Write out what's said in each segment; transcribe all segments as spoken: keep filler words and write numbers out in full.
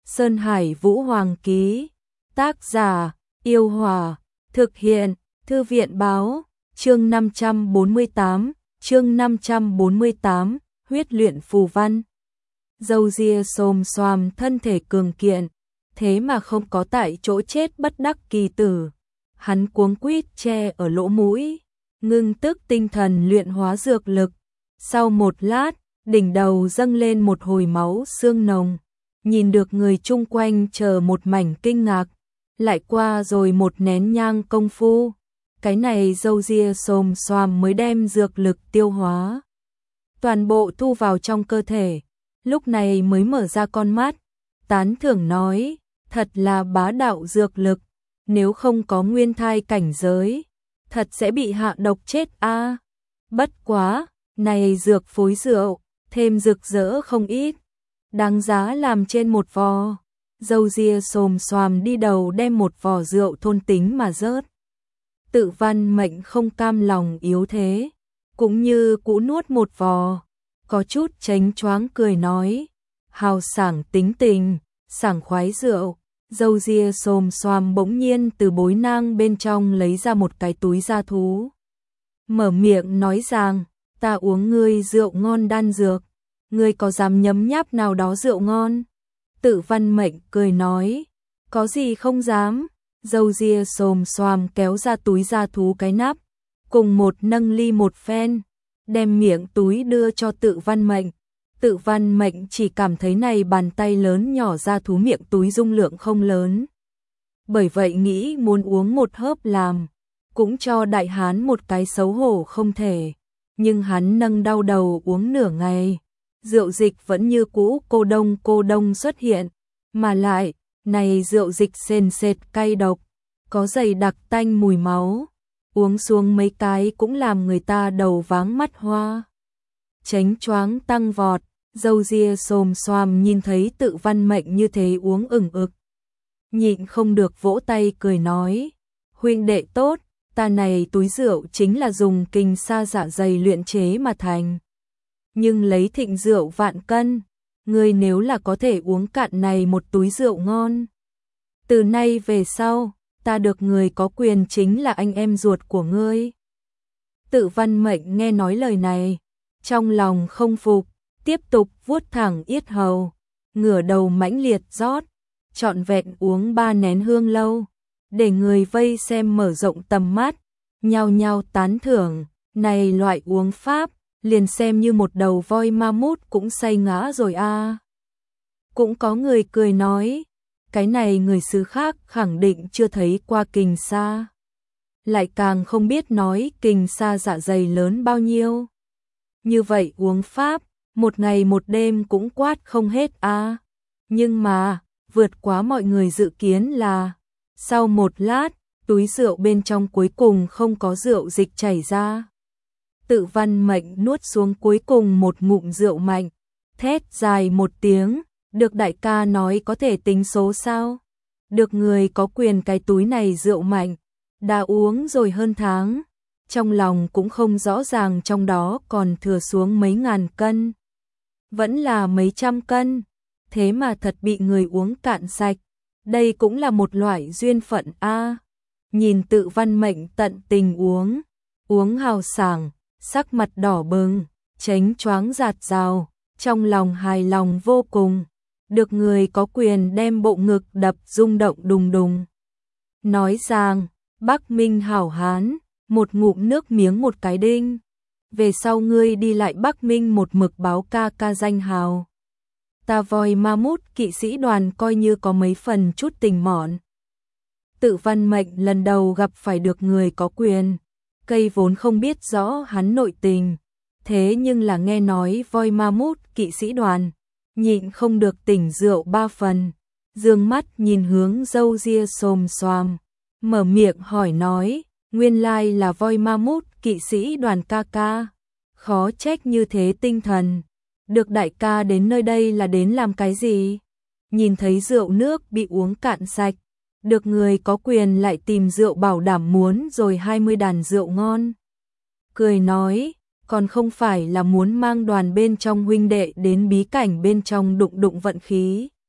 Sơn Hải Vũ Hoàng ký. Tác giả, Yêu Hòa. Thực hiện, Thư viện báo. Chương năm trăm bốn mươi tám, chương năm trăm bốn mươi tám, huyết luyện phù văn. Râu ria xồm xoàm, thân thể cường kiện, thế mà không có tại chỗ chết bất đắc kỳ tử. Hắn cuống quýt che ở lỗ mũi, ngưng tức tinh thần luyện hóa dược lực. Sau một lát, đỉnh đầu dâng lên một hồi máu xương nồng, nhìn được người chung quanh chờ một mảnh kinh ngạc. Lại qua rồi một nén nhang công phu, cái này râu ria xồm xoàm mới đem dược lực tiêu hóa toàn bộ thu vào trong cơ thể, lúc này mới mở ra con mắt, tán thưởng nói, thật là bá đạo dược lực, nếu không có nguyên thai cảnh giới, thật sẽ bị hạ độc chết a. Bất quá, này dược phối rượu, thêm rực rỡ không ít, đáng giá làm trên một vò. Râu ria xồm xoàm đi đầu đem một vò rượu thôn tính mà rớt. Tự Văn Mệnh không cam lòng yếu thế, cũng như cũ nuốt một vò, có chút chánh choáng cười nói, hào sảng tính tình, sảng khoái rượu. Râu ria xồm xoàm bỗng nhiên từ bối nang bên trong lấy ra một cái túi da thú, mở miệng nói rằng, ta uống ngươi rượu ngon đan dược, ngươi có dám nhấm nháp nào đó rượu ngon? Tự Văn Mệnh cười nói, có gì không dám. Râu ria xồm xoàm kéo ra túi da thú cái nắp, cùng một nâng ly một phen, đem miệng túi đưa cho Tự Văn Mệnh. Tự Văn Mệnh chỉ cảm thấy này bàn tay lớn nhỏ da thú miệng túi dung lượng không lớn, bởi vậy nghĩ muốn uống một hớp làm, cũng cho đại hán một cái xấu hổ không thể, nhưng hắn nâng đau đầu uống nửa ngày, rượu dịch vẫn như cũ cô đông cô đông xuất hiện, mà lại, này rượu dịch sền sệt cay độc, có dày đặc tanh mùi máu, uống xuống mấy cái cũng làm người ta đầu váng mắt hoa, chánh choáng tăng vọt. Râu ria xồm xoàm nhìn thấy Tự Văn Mệnh như thế uống ửng ực, nhịn không được vỗ tay cười nói, huynh đệ tốt, ta này túi rượu chính là dùng kinh sa dạ dày luyện chế mà thành, nhưng lấy thịnh rượu vạn cân, ngươi nếu là có thể uống cạn này một túi rượu ngon, từ nay về sau, ta được người có quyền chính là anh em ruột của ngươi. Tự Văn Mệnh nghe nói lời này, trong lòng không phục, tiếp tục vuốt thẳng yết hầu, ngửa đầu mãnh liệt rót, trọn vẹn uống ba nén hương lâu, để người vây xem mở rộng tầm mắt, nhao nhao tán thưởng, này loại uống pháp, liền xem như một đầu voi ma mút cũng say ngã rồi a. À. Cũng có người cười nói, cái này người xứ khác khẳng định chưa thấy qua kình sa, lại càng không biết nói kình sa dạ dày lớn bao nhiêu. Như vậy uống pháp, một ngày một đêm cũng quát không hết a. À. Nhưng mà, vượt quá mọi người dự kiến là, sau một lát, túi rượu bên trong cuối cùng không có rượu dịch chảy ra. Tự Văn Mệnh nuốt xuống cuối cùng một ngụm rượu mạnh, thét dài một tiếng, được đại ca nói có thể tính số sao? Được người có quyền cái túi này rượu mạnh, đã uống rồi hơn tháng, trong lòng cũng không rõ ràng trong đó còn thừa xuống mấy ngàn cân, vẫn là mấy trăm cân, thế mà thật bị người uống cạn sạch, đây cũng là một loại duyên phận a. À. Nhìn Tự Văn Mệnh tận tình uống, uống hào sảng, sắc mặt đỏ bừng, chánh choáng giạt rào, trong lòng hài lòng vô cùng, được người có quyền đem bộ ngực đập rung động đùng đùng. Nói rằng, Bắc Minh hảo hán, một ngụm nước miếng một cái đinh, về sau ngươi đi lại Bắc Minh một mực báo ca ca danh hào. Ta voi ma mút kỵ sĩ đoàn coi như có mấy phần chút tình mọn. Tự Văn Mệnh lần đầu gặp phải được người có quyền, cây vốn không biết rõ hắn nội tình, thế nhưng là nghe nói voi ma mút kỵ sĩ đoàn, nhịn không được tỉnh rượu ba phần, dương mắt nhìn hướng râu ria xồm xoàm, mở miệng hỏi nói, nguyên lai là voi ma mút kỵ sĩ đoàn ca ca, khó trách như thế tinh thần, được đại ca đến nơi đây là đến làm cái gì? Nhìn thấy rượu nước bị uống cạn sạch, được người có quyền lại tìm rượu bảo đảm muốn rồi hai mươi đàn rượu ngon. Cười nói, còn không phải là muốn mang đoàn bên trong huynh đệ đến bí cảnh bên trong đụng đụng vận khí.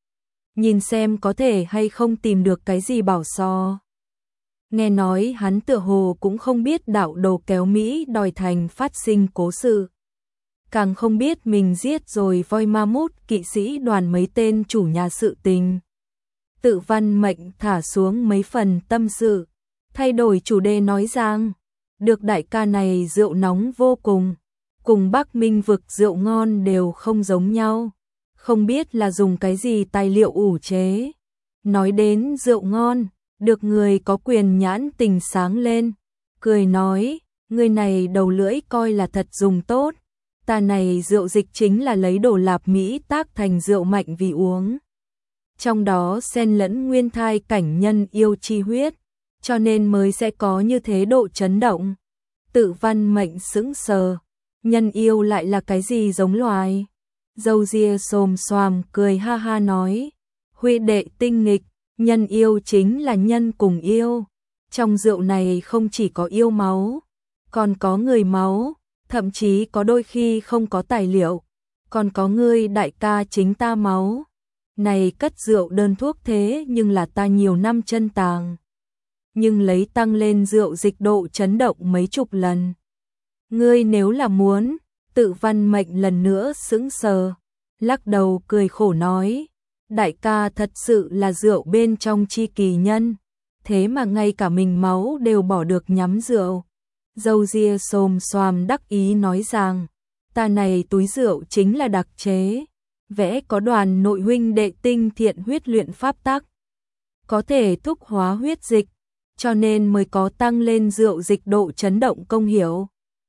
nhìn xem có thể hay không tìm được cái gì bảo so. Nghe nói hắn tựa hồ cũng không biết đạo đồ kéo Mỹ đòi thành phát sinh cố sự. Càng không biết mình giết rồi voi ma mút kỵ sĩ đoàn mấy tên chủ nhà sự tình. Tự Văn Mệnh thả xuống mấy phần tâm sự, thay đổi chủ đề nói rằng, được đại ca này rượu nóng vô cùng, cùng Bắc Minh vực rượu ngon đều không giống nhau, không biết là dùng cái gì tài liệu ủ chế. Nói đến rượu ngon, được người có quyền nhãn tình sáng lên, cười nói, người này đầu lưỡi coi là thật dùng tốt, ta này rượu dịch chính là lấy đồ lạp Mỹ tác thành rượu mạnh vì uống. Trong đó xen lẫn nguyên thai cảnh nhân yêu chi huyết, cho nên mới sẽ có như thế độ chấn động. Tự Văn Mệnh sững sờ, nhân yêu lại là cái gì giống loài? Dâu ria xồm xoàm cười ha ha nói, huy đệ tinh nghịch, nhân yêu chính là nhân cùng yêu. Trong rượu này không chỉ có yêu máu, còn có người máu, thậm chí có đôi khi không có tài liệu, còn có ngươi đại ca chính ta máu. Này cất rượu đơn thuốc thế nhưng là ta nhiều năm chân tàng, nhưng lấy tăng lên rượu dịch độ chấn động mấy chục lần. Ngươi nếu là muốn, Tự Văn Mệnh lần nữa sững sờ, lắc đầu cười khổ nói, đại ca thật sự là rượu bên trong chi kỳ nhân, thế mà ngay cả mình máu đều bỏ được nhắm rượu. Dâu ria xồm xoàm đắc ý nói rằng, ta này túi rượu chính là đặc chế, vẽ có đoàn nội huynh đệ tinh thiện huyết luyện pháp tắc, có thể thúc hóa huyết dịch, cho nên mới có tăng lên rượu dịch độ chấn động công hiệu.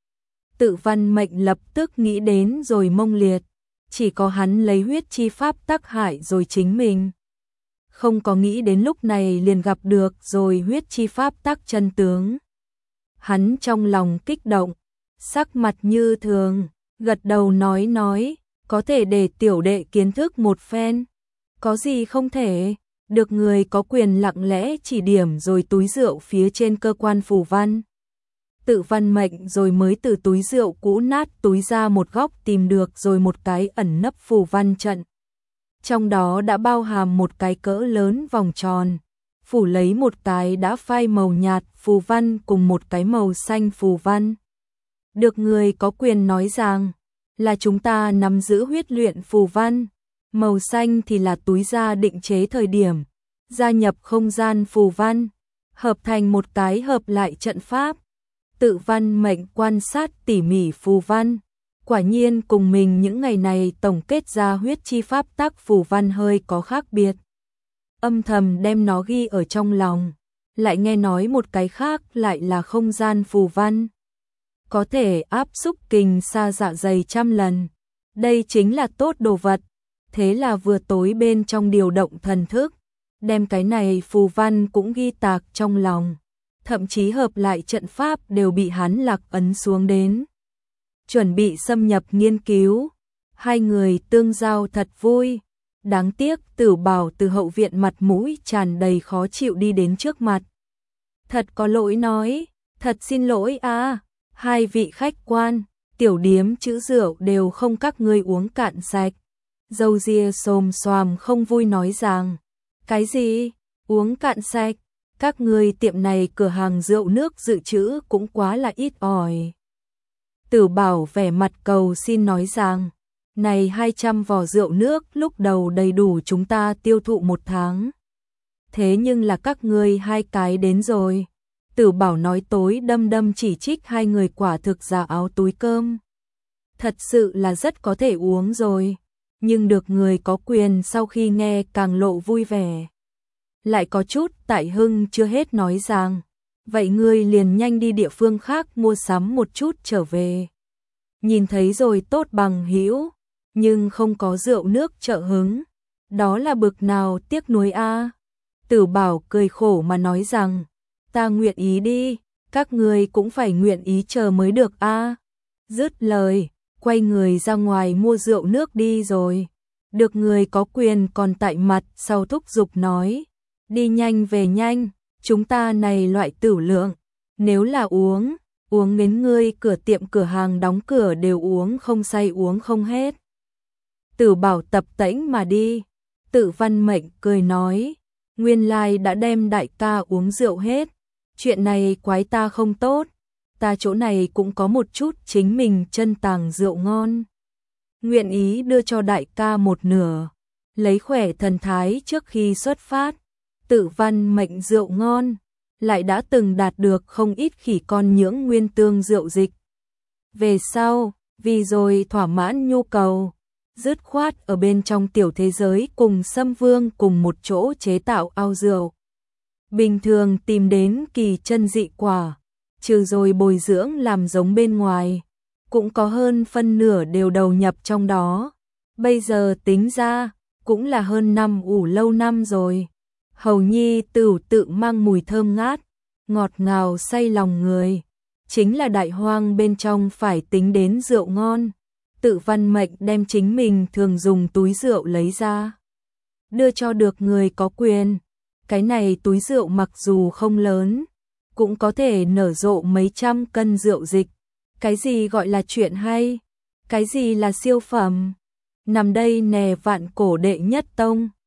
Tự Văn Mệnh lập tức nghĩ đến rồi mông liệt, chỉ có hắn lấy huyết chi pháp tắc hại rồi chính mình. Không có nghĩ đến lúc này liền gặp được rồi huyết chi pháp tắc chân tướng. Hắn trong lòng kích động, sắc mặt như thường, gật đầu nói nói, có thể để tiểu đệ kiến thức một phen. Có gì không thể, được người có quyền lặng lẽ chỉ điểm rồi túi rượu phía trên cơ quan phù văn. Tự Văn Mệnh rồi mới từ túi rượu cũ nát túi ra một góc tìm được rồi một cái ẩn nấp phù văn trận. Trong đó đã bao hàm một cái cỡ lớn vòng tròn, phủ lấy một cái đã phai màu nhạt phù văn cùng một cái màu xanh phù văn. Được người có quyền nói rằng, là chúng ta nắm giữ huyết luyện phù văn, màu xanh thì là túi ra định chế thời điểm, gia nhập không gian phù văn, hợp thành một cái hợp lại trận pháp. Tự Văn Mệnh quan sát tỉ mỉ phù văn, quả nhiên cùng mình những ngày này tổng kết ra huyết chi pháp tắc phù văn hơi có khác biệt. Âm thầm đem nó ghi ở trong lòng, lại nghe nói một cái khác lại là không gian phù văn, có thể áp xúc kình xa dạ dày trăm lần. Đây chính là tốt đồ vật. Thế là vừa tối bên trong điều động thần thức, đem cái này phù văn cũng ghi tạc trong lòng, thậm chí hợp lại trận pháp đều bị hắn lạc ấn xuống đến. Chuẩn bị xâm nhập nghiên cứu, hai người tương giao thật vui. Đáng tiếc Tử Bảo từ hậu viện mặt mũi tràn đầy khó chịu đi đến trước mặt. Thật có lỗi nói, thật xin lỗi à, hai vị khách quan, tiểu điếm chữ rượu đều không các ngươi uống cạn sạch. Dâu ria xồm xoàm không vui nói rằng, cái gì, uống cạn sạch, các ngươi tiệm này cửa hàng rượu nước dự trữ cũng quá là ít ỏi. Tử Bảo vẻ mặt cầu xin nói rằng, này hai trăm vò rượu nước lúc đầu đầy đủ chúng ta tiêu thụ một tháng. Thế nhưng là các ngươi hai cái đến rồi. Tử Bảo nói tối đâm đâm chỉ trích hai người quả thực giả áo túi cơm. Thật sự là rất có thể uống rồi. Nhưng được người có quyền sau khi nghe càng lộ vui vẻ. Lại có chút tại hưng chưa hết nói rằng, vậy ngươi liền nhanh đi địa phương khác mua sắm một chút trở về. Nhìn thấy rồi tốt bằng hữu, nhưng không có rượu nước trợ hứng. Đó là bực nào tiếc nuối a. Tử Bảo cười khổ mà nói rằng, ta nguyện ý đi, các ngươi cũng phải nguyện ý chờ mới được a. Dứt lời, quay người ra ngoài mua rượu nước đi rồi. Được người có quyền còn tại mặt sau thúc giục nói, đi nhanh về nhanh, chúng ta này loại tửu lượng, nếu là uống, uống đến ngươi cửa tiệm cửa hàng đóng cửa đều uống không say uống không hết. Tử Bảo tập tễnh mà đi, Tự Văn Mệnh cười nói, nguyên lai đã đem đại ca uống rượu hết, chuyện này quái ta không tốt, ta chỗ này cũng có một chút chính mình chân tàng rượu ngon. Nguyện ý đưa cho đại ca một nửa, lấy khỏe thần thái trước khi xuất phát. Tự Văn Mệnh rượu ngon, lại đã từng đạt được không ít khỉ con nhưỡng nguyên tương rượu dịch. Về sau, vì rồi thỏa mãn nhu cầu, dứt khoát ở bên trong tiểu thế giới cùng Sâm Vương cùng một chỗ chế tạo ao rượu. Bình thường tìm đến kỳ chân dị quả, trừ rồi bồi dưỡng làm giống bên ngoài, cũng có hơn phân nửa đều đầu nhập trong đó. Bây giờ tính ra, cũng là hơn năm ủ lâu năm rồi. Hầu nhi tửu tự mang mùi thơm ngát, ngọt ngào say lòng người, chính là đại hoang bên trong phải tính đến rượu ngon. Tự Văn Mệnh đem chính mình thường dùng túi rượu lấy ra, đưa cho được người có quyền. Cái này túi rượu mặc dù không lớn, cũng có thể nở rộ mấy trăm cân rượu dịch. Cái gì gọi là chuyện hay? Cái gì là siêu phẩm? Nằm đây nè vạn cổ đệ nhất tông.